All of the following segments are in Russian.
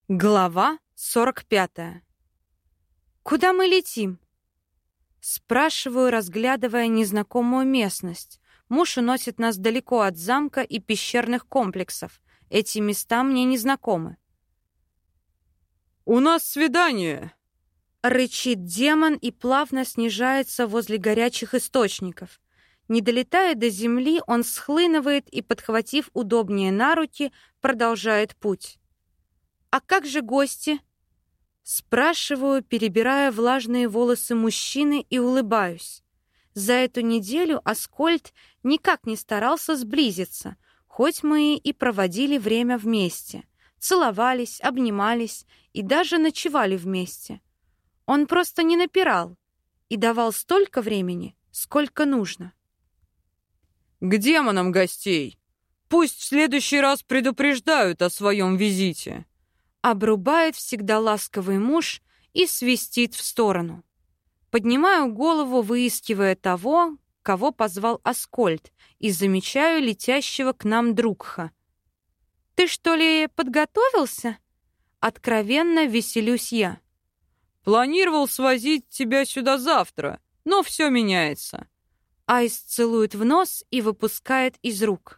Глава 45. Куда мы летим? Спрашиваю, разглядывая незнакомую местность. Муж уносит нас далеко от замка и пещерных комплексов. Эти места мне не знакомы. «У нас свидание!» Рычит демон и плавно снижается возле горячих источников. Не долетая до земли, он схлынывает и, подхватив удобнее на руки, продолжает путь. «А как же гости?» Спрашиваю, перебирая влажные волосы мужчины, и улыбаюсь. За эту неделю Аскольд никак не старался сблизиться, хоть мы и проводили время вместе. Целовались, обнимались и даже ночевали вместе. Он просто не напирал и давал столько времени, сколько нужно. «К демонам гостей! Пусть в следующий раз предупреждают о своем визите!» Обрубает всегда ласковый муж и свистит в сторону. Поднимаю голову, выискивая того, кого позвал Аскольд, и замечаю летящего к нам Другха. «Ты что ли подготовился?» Откровенно веселюсь я. «Планировал свозить тебя сюда завтра, но все меняется». Айс целует в нос и выпускает из рук.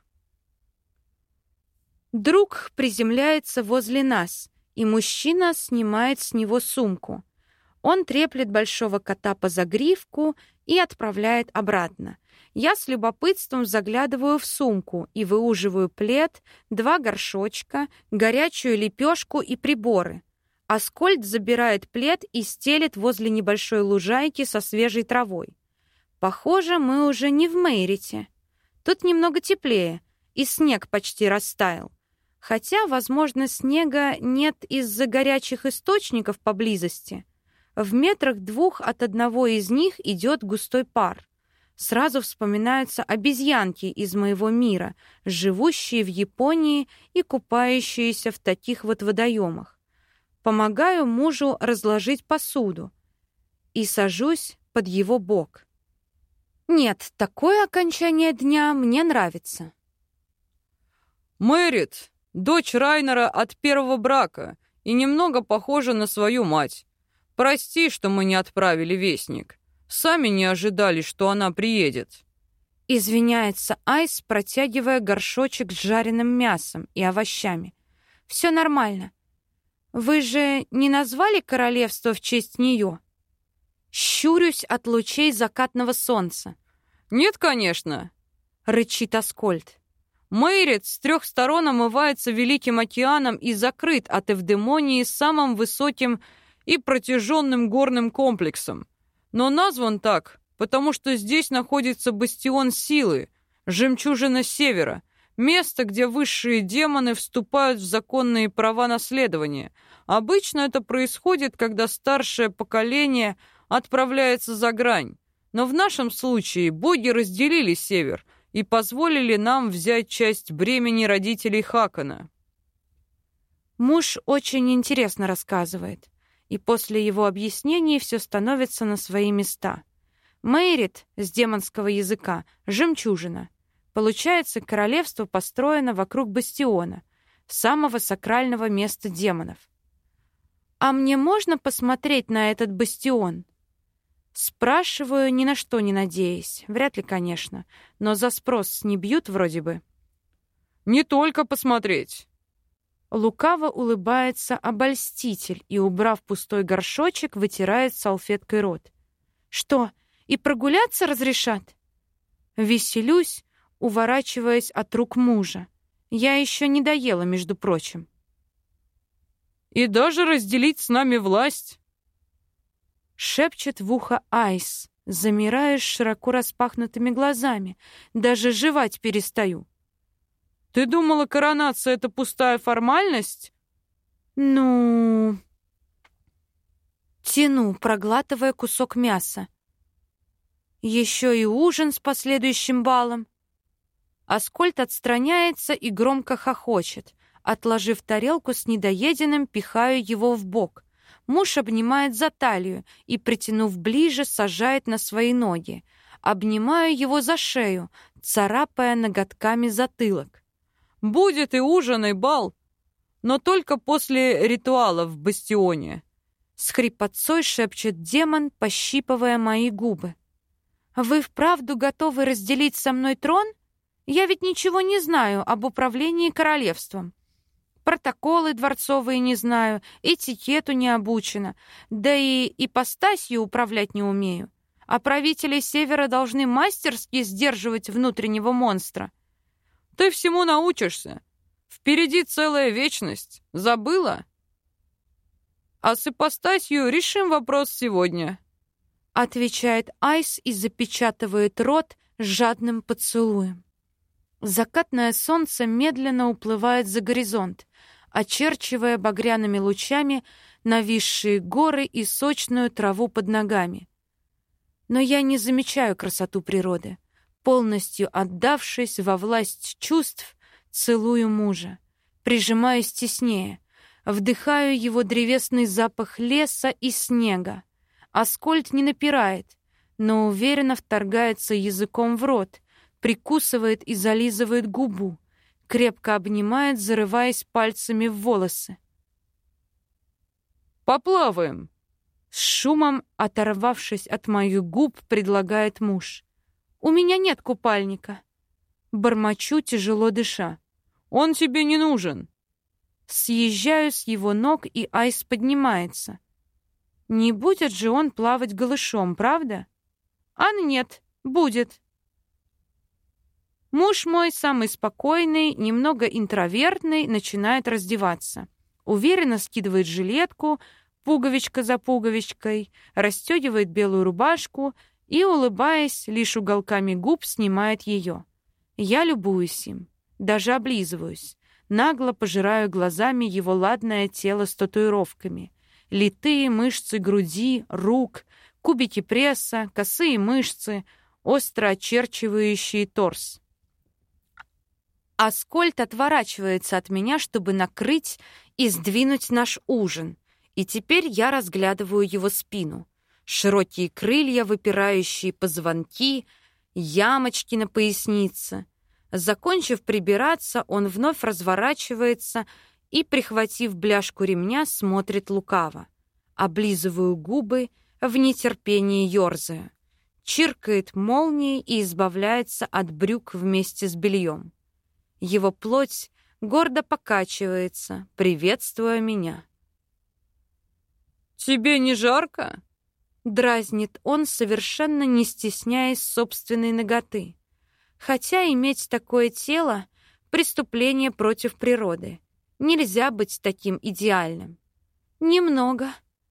Друг приземляется возле нас, и мужчина снимает с него сумку. Он треплет большого кота по загривку и отправляет обратно. Я с любопытством заглядываю в сумку и выуживаю плед, 2 горшочка, горячую лепешку и приборы. Аскольд забирает плед и стелет возле небольшой лужайки со свежей травой. Похоже, мы уже не в Мейрите. Тут немного теплее, и снег почти растаял. Хотя, возможно, снега нет из-за горячих источников поблизости. В 2 метрах от одного из них идет густой пар. Сразу вспоминаются обезьянки из моего мира, живущие в Японии и купающиеся в таких вот водоемах. Помогаю мужу разложить посуду и сажусь под его бок. Нет, такое окончание дня мне нравится. «Мэрит, дочь Райнера от первого брака и немного похожа на свою мать. Прости, что мы не отправили вестник. Сами не ожидали, что она приедет». Извиняется Айс, протягивая горшочек с жареным мясом и овощами. «Все нормально. Вы же не назвали королевство в честь нее?» Щурюсь от лучей закатного солнца. «Нет, конечно», — рычит Аскольд. Мейрит с 3 сторон омывается Великим океаном и закрыт от Эвдемонии самым высоким и протяженным горным комплексом. Но назван так, потому что здесь находится бастион силы, жемчужина Севера, место, где высшие демоны вступают в законные права наследования. Обычно это происходит, когда старшее поколение отправляется за грань. Но в нашем случае боги разделили Север и позволили нам взять часть бремени родителей Хакона. Муж очень интересно рассказывает, и после его объяснений все становится на свои места. Мейрит с демонского языка — жемчужина. Получается, королевство построено вокруг бастиона, самого сакрального места демонов. «А мне можно посмотреть на этот бастион?» Спрашиваю, ни на что не надеясь. Вряд ли, конечно. Но за спрос не бьют вроде бы. «Не только посмотреть». Лукаво улыбается обольститель и, убрав пустой горшочек, вытирает салфеткой рот. «Что, и прогуляться разрешат?» Веселюсь, уворачиваясь от рук мужа. Я еще не доела, между прочим. «И даже разделить с нами власть». Шепчет в ухо Айс, замираю с широко распахнутыми глазами, даже жевать перестаю. «Ты думала, коронация — это пустая формальность?» «Ну...» Тяну, проглатывая кусок мяса. Еще и ужин с последующим балом. Аскольд отстраняется и громко хохочет. Отложив тарелку с недоеденным, пихаю его в бок. Муж обнимает за талию и, притянув ближе, сажает на свои ноги. Обнимаю его за шею, царапая ноготками затылок. «Будет и ужин, и бал. но только после ритуала в бастионе. С хрипотцой шепчет демон, пощипывая мои губы. Вы вправду готовы разделить со мной трон? Я ведь ничего не знаю об управлении королевством. Протоколы дворцовые не знаю, этикету не обучена, да и ипостасью управлять не умею. А правители Севера должны мастерски сдерживать внутреннего монстра. Ты всему научишься. Впереди целая вечность. Забыла? А с ипостасью решим вопрос сегодня. Отвечает Айс и запечатывает рот жадным поцелуем. Закатное солнце медленно уплывает за горизонт, очерчивая багряными лучами нависшие горы и сочную траву под ногами. Но я не замечаю красоту природы. Полностью отдавшись во власть чувств, целую мужа, прижимаюсь теснее, вдыхаю его древесный запах леса и снега. Аскольд не напирает, но уверенно вторгается языком в рот, прикусывает и зализывает губу, крепко обнимает, зарываясь пальцами в волосы. «Поплаваем!» С шумом, оторвавшись от моих губ, предлагает муж. «У меня нет купальника». Бормочу, тяжело дыша. «Он тебе не нужен». Съезжаю с его ног, и Айс поднимается. Не будет же он плавать голышом, правда? А нет, будет. Муж мой, самый спокойный, немного интровертный, начинает раздеваться. Уверенно скидывает жилетку, пуговичка за пуговичкой, расстегивает белую рубашку и, улыбаясь, лишь уголками губ снимает ее. Я любуюсь им, даже облизываюсь, нагло пожираю глазами его ладное тело с татуировками. Литые мышцы груди, рук, кубики пресса, косые мышцы, остро очерчивающие торс. Аскольд отворачивается от меня, чтобы накрыть и сдвинуть наш ужин. И теперь я разглядываю его спину. Широкие крылья, выпирающие позвонки, ямочки на пояснице. Закончив прибираться, он вновь разворачивается и, прихватив бляшку ремня, смотрит лукаво. Облизываю губы, в нетерпении ёрзая. Чиркает молнией и избавляется от брюк вместе с бельем. Его плоть гордо покачивается, приветствуя меня. «Тебе не жарко?» Дразнит он, совершенно не стесняясь собственной наготы. Хотя иметь такое тело — преступление против природы. Нельзя быть таким идеальным. Немного.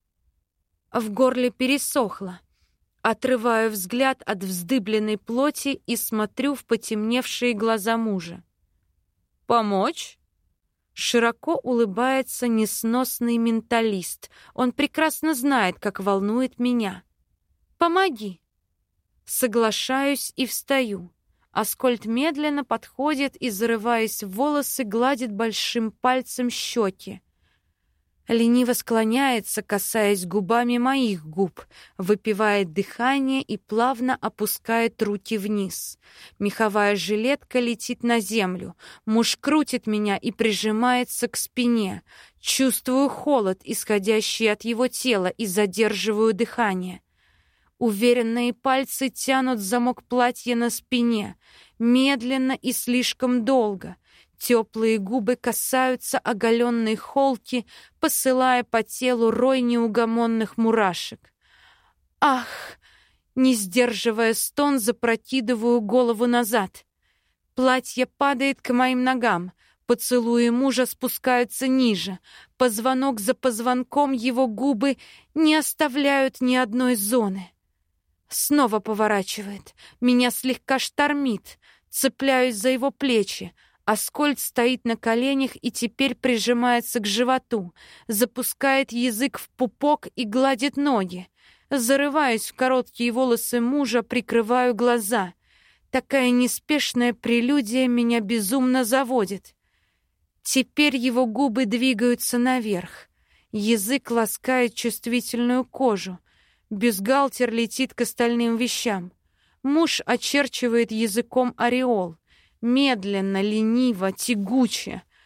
В горле пересохло. Отрываю взгляд от вздыбленной плоти и смотрю в потемневшие глаза мужа. «Помочь?» Широко улыбается несносный менталист. Он прекрасно знает, как волнует меня. «Помоги». Соглашаюсь и встаю. Аскольд медленно подходит и, зарываясь в волосы, гладит большим пальцем щеки. Лениво склоняется, касаясь губами моих губ, выпивает дыхание и плавно опускает руки вниз. Меховая жилетка летит на землю. Муж крутит меня и прижимается к спине. Чувствую холод, исходящий от его тела, и задерживаю дыхание. Уверенные пальцы тянут замок платья на спине, медленно и слишком долго. Теплые губы касаются оголенной холки, посылая по телу рой неугомонных мурашек. Ах! Не сдерживая стон, запрокидываю голову назад. Платье падает к моим ногам. Поцелуи мужа спускаются ниже. Позвонок за позвонком его губы не оставляют ни одной зоны. Снова поворачивает. Меня слегка штормит. Цепляюсь за его плечи. Аскольд стоит на коленях и теперь прижимается к животу, запускает язык в пупок и гладит ноги. Зарываюсь в короткие волосы мужа, прикрываю глаза. Такая неспешная прелюдия меня безумно заводит. Теперь его губы двигаются наверх. Язык ласкает чувствительную кожу. Бюстгальтер летит к остальным вещам. Муж очерчивает языком ореол. Медленно, лениво, тягуче.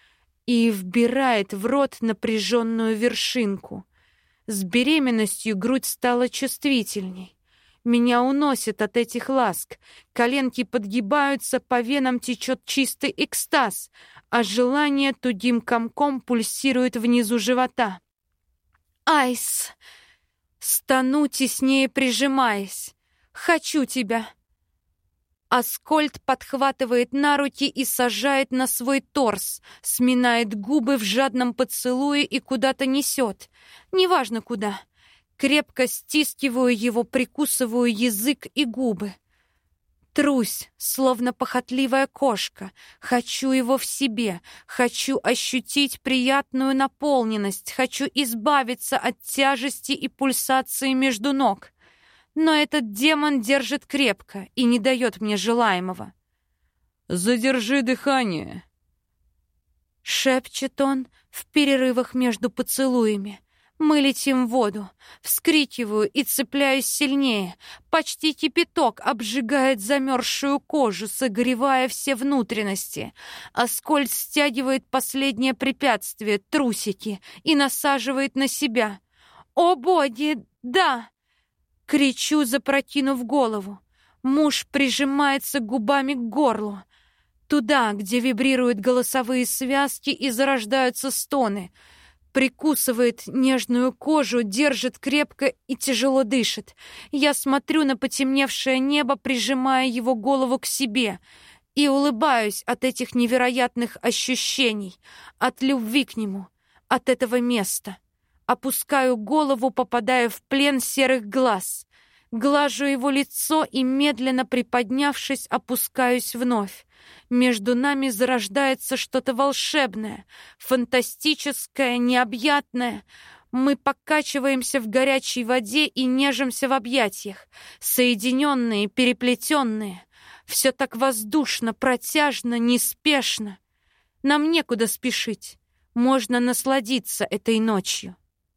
и вбирает в рот напряженную вершинку. С беременностью грудь стала чувствительней. Меня уносит от этих ласк. Коленки подгибаются, по венам течет чистый экстаз, а желание тугим комком пульсирует внизу живота. «Айс!» Стану, теснее прижимаясь. «Хочу тебя!» Аскольд подхватывает на руки и сажает на свой торс, сминает губы в жадном поцелуе и куда-то несет. Неважно куда. Крепко стискиваю его, прикусываю язык и губы. Трусь, словно похотливая кошка. Хочу его в себе. Хочу ощутить приятную наполненность. Хочу избавиться от тяжести и пульсации между ног. Но этот демон держит крепко и не дает мне желаемого. «Задержи дыхание», — шепчет он в перерывах между поцелуями. Мы летим в воду. Вскрикиваю и цепляюсь сильнее. Почти кипяток обжигает замерзшую кожу, согревая все внутренности. Аскольд стягивает последнее препятствие — трусики, и насаживает на себя. «О, боги, да!» — кричу, запрокинув голову. Муж прижимается губами к горлу. Туда, где вибрируют голосовые связки и зарождаются стоны. Прикусывает нежную кожу, держит крепко и тяжело дышит. Я смотрю на потемневшее небо, прижимая его голову к себе, и улыбаюсь от этих невероятных ощущений, от любви к нему, от этого места. Опускаю голову, попадая в плен серых глаз. Глажу его лицо и, медленно приподнявшись, опускаюсь вновь. Между нами зарождается что-то волшебное, фантастическое, необъятное. Мы покачиваемся в горячей воде и нежимся в объятиях, соединенные, переплетенные. Все так воздушно, протяжно, неспешно. Нам некуда спешить. Можно насладиться этой ночью.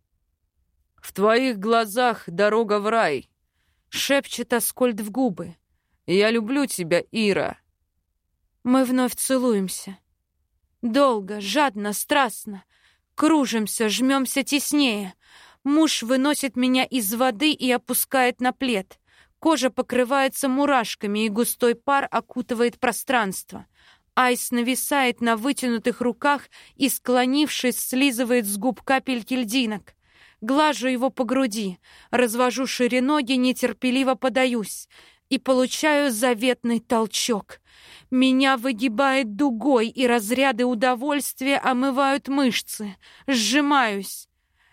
«В твоих глазах дорога в рай», — шепчет Аскольд в губы. «Я люблю тебя, Ира». Мы вновь целуемся. Долго, жадно, страстно. Кружимся, жмемся теснее. Муж выносит меня из воды и опускает на плед. Кожа покрывается мурашками, и густой пар окутывает пространство. Айс нависает на вытянутых руках и, склонившись, слизывает с губ капельки льдинок. Глажу его по груди, развожу шире ноги, нетерпеливо подаюсь и получаю заветный толчок. Меня выгибает дугой, и разряды удовольствия омывают мышцы. Сжимаюсь.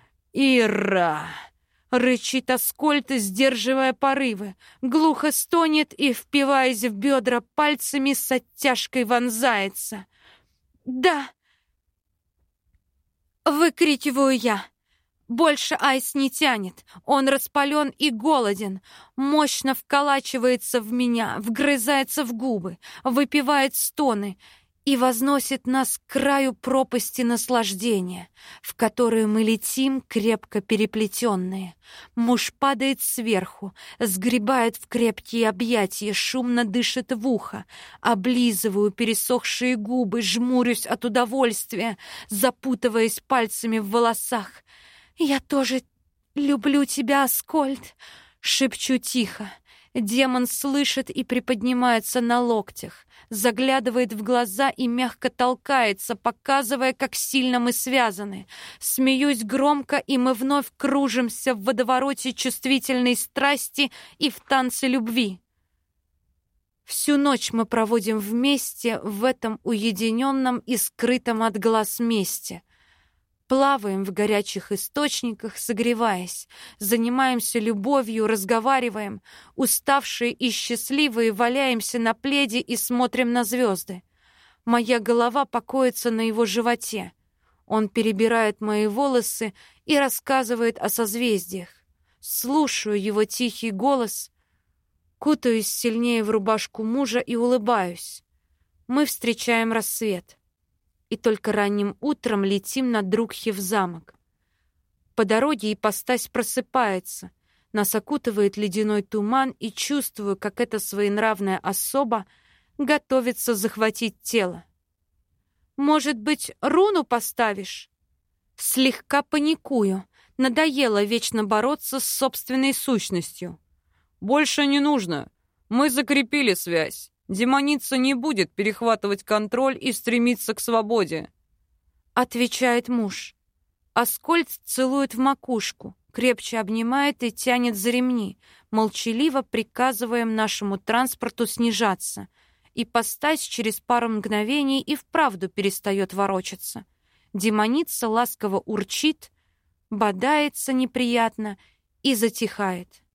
«Ира!» — рычит Аскольд, сдерживая порывы. Глухо стонет и, впиваясь в бедра пальцами, с оттяжкой вонзается. «Да!» — выкрикиваю я. Больше Айс не тянет. Он распален и голоден. Мощно вколачивается в меня, вгрызается в губы, выпивает стоны и возносит нас к краю пропасти наслаждения, в которую мы летим, крепко переплетенные. Муж падает сверху, сгребает в крепкие объятия, шумно дышит в ухо. Облизываю пересохшие губы, жмурюсь от удовольствия, запутываясь пальцами в волосах. «Я тоже люблю тебя, Аскольд», — шепчу тихо. Демон слышит и приподнимается на локтях, заглядывает в глаза и мягко толкается, показывая, как сильно мы связаны. Смеюсь громко, и мы вновь кружимся в водовороте чувствительной страсти и в танце любви. Всю ночь мы проводим вместе в этом уединенном и скрытом от глаз месте. Плаваем в горячих источниках, согреваясь, занимаемся любовью, разговариваем, уставшие и счастливые валяемся на пледе и смотрим на звезды. Моя голова покоится на его животе. Он перебирает мои волосы и рассказывает о созвездиях. Слушаю его тихий голос, кутаюсь сильнее в рубашку мужа и улыбаюсь. Мы встречаем рассвет. И только ранним утром летим на Друкхи в замок. По дороге ипостась просыпается, нас окутывает ледяной туман, и чувствую, как эта своенравная особа готовится захватить тело. Может быть, руну поставишь? Слегка паникую. Надоело вечно бороться с собственной сущностью. Больше не нужно. Мы закрепили связь. Демоница не будет перехватывать контроль и стремиться к свободе. Отвечает муж. Аскольд целует в макушку, крепче обнимает и тянет за ремни, молчаливо приказываем нашему транспорту снижаться. И постась через пару мгновений и вправду перестает ворочаться. Демоница ласково урчит, бодается неприятно и затихает.